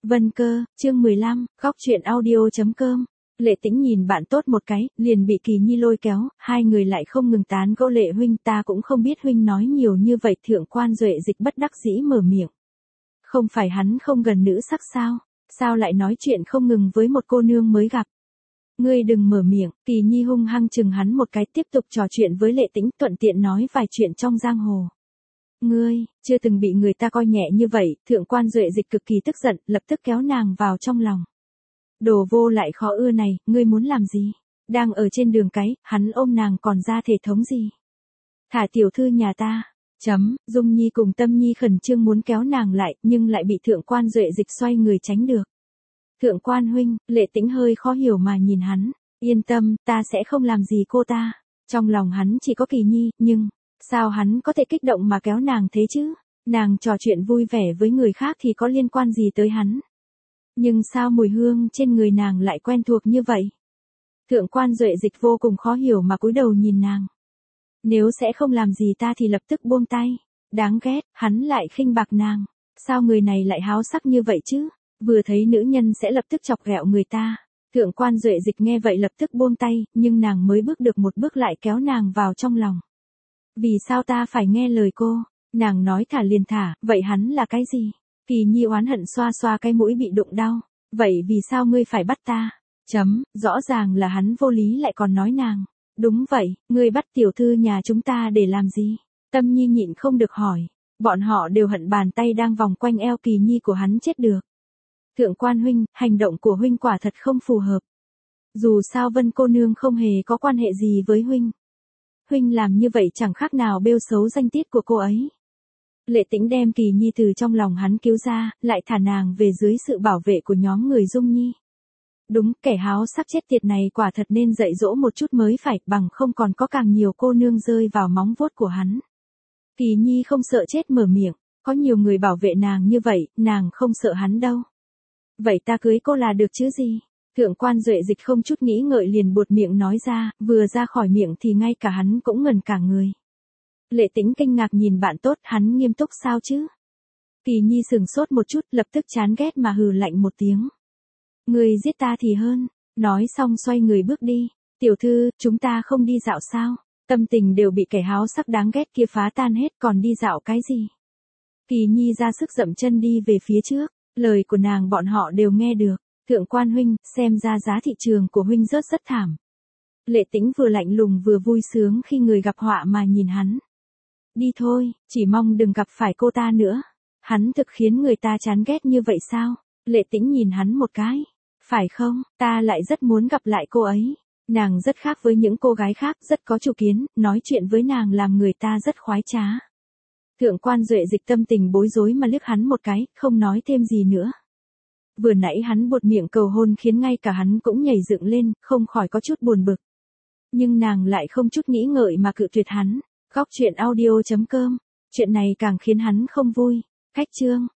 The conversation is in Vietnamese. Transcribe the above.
Vân Cơ, chương 15, góc truyện audio.com. Lệ Tĩnh nhìn bạn tốt một cái, liền bị Kỳ Nhi lôi kéo, hai người lại không ngừng tán gẫu. Lệ huynh, ta cũng không biết huynh nói nhiều như vậy. Thượng quan Duệ Dịch bất đắc dĩ mở miệng. Không phải hắn không gần nữ sắc sao? Sao lại nói chuyện không ngừng với một cô nương mới gặp? Ngươi đừng mở miệng. Kỳ Nhi hung hăng chừng hắn một cái, tiếp tục trò chuyện với Lệ Tĩnh, thuận tiện nói vài chuyện trong giang hồ. Ngươi, chưa từng bị người ta coi nhẹ như vậy. Thượng quan Duệ Dịch cực kỳ tức giận, lập tức kéo nàng vào trong lòng. Đồ vô lại khó ưa này, ngươi muốn làm gì? Đang ở trên đường cái, hắn ôm nàng còn ra thể thống gì? Thả tiểu thư nhà ta. Dung Nhi cùng Tâm Nhi khẩn trương muốn kéo nàng lại, nhưng lại bị Thượng quan Duệ Dịch xoay người tránh được. Thượng quan huynh, Lệ Tĩnh hơi khó hiểu mà nhìn hắn. Yên tâm, ta sẽ không làm gì cô ta. Trong lòng hắn chỉ có Kỳ Nhi, nhưng sao hắn có thể kích động mà kéo nàng thế chứ? Nàng trò chuyện vui vẻ với người khác thì có liên quan gì tới hắn? Nhưng sao mùi hương trên người nàng lại quen thuộc như vậy? Thượng quan Duệ Dịch vô cùng khó hiểu mà cúi đầu nhìn nàng. Nếu sẽ không làm gì ta thì lập tức buông tay. Đáng ghét, hắn lại khinh bạc nàng. Sao người này lại háo sắc như vậy chứ? Vừa thấy nữ nhân sẽ lập tức chọc ghẹo người ta. Thượng quan Duệ Dịch nghe vậy lập tức buông tay, nhưng nàng mới bước được một bước lại kéo nàng vào trong lòng. Vì sao ta phải nghe lời cô? Nàng nói thả liền thả, vậy hắn là cái gì? Kỳ Nhi oán hận xoa xoa cái mũi bị đụng đau. Vậy vì sao ngươi phải bắt ta? Rõ ràng là hắn vô lý lại còn nói nàng. Đúng vậy, ngươi bắt tiểu thư nhà chúng ta để làm gì? Tâm Nhi nhịn không được hỏi. Bọn họ đều hận bàn tay đang vòng quanh eo Kỳ Nhi của hắn chết được. Thượng quan huynh, hành động của huynh quả thật không phù hợp. Dù sao Vân cô nương không hề có quan hệ gì với huynh. Huynh làm như vậy chẳng khác nào bêu xấu danh tiết của cô ấy. Lệ Tĩnh đem Kỳ Nhi từ trong lòng hắn cứu ra, lại thả nàng về dưới sự bảo vệ của nhóm người Dung Nhi. Đúng, kẻ háo sắc chết tiệt này quả thật nên dạy dỗ một chút mới phải, bằng không còn có càng nhiều cô nương rơi vào móng vuốt của hắn. Kỳ Nhi không sợ chết mở miệng, có nhiều người bảo vệ nàng như vậy, nàng không sợ hắn đâu. Vậy ta cưới cô là được chứ gì? Thượng quan Duệ Dịch không chút nghĩ ngợi liền buột miệng nói ra, vừa ra khỏi miệng thì ngay cả hắn cũng ngẩn cả người. Lệ Tĩnh kinh ngạc nhìn bạn tốt, hắn nghiêm túc sao chứ? Kỳ Nhi sừng sốt một chút, lập tức chán ghét mà hừ lạnh một tiếng. Người giết ta thì hơn. Nói xong xoay người bước đi. Tiểu thư, chúng ta không đi dạo sao? Tâm tình đều bị kẻ háo sắc đáng ghét kia phá tan hết, còn đi dạo cái gì? Kỳ Nhi ra sức dậm chân đi về phía trước. Lời của nàng bọn họ đều nghe được. Thượng quan huynh, xem ra giá thị trường của huynh rất thảm. Lệ Tĩnh vừa lạnh lùng vừa vui sướng khi người gặp họa mà nhìn hắn. Đi thôi, chỉ mong đừng gặp phải cô ta nữa. Hắn thực khiến người ta chán ghét như vậy sao? Lệ Tĩnh nhìn hắn một cái. Phải không, ta lại rất muốn gặp lại cô ấy. Nàng rất khác với những cô gái khác, rất có chủ kiến, nói chuyện với nàng làm người ta rất khoái trá. Thượng quan Duệ Dịch tâm tình bối rối mà liếc hắn một cái, không nói thêm gì nữa. Vừa nãy hắn buột miệng cầu hôn khiến ngay cả hắn cũng nhảy dựng lên, không khỏi có chút buồn bực. Nhưng nàng lại không chút nghĩ ngợi mà cự tuyệt hắn. Góc truyện audio.com. Chuyện này càng khiến hắn không vui. Cách chương.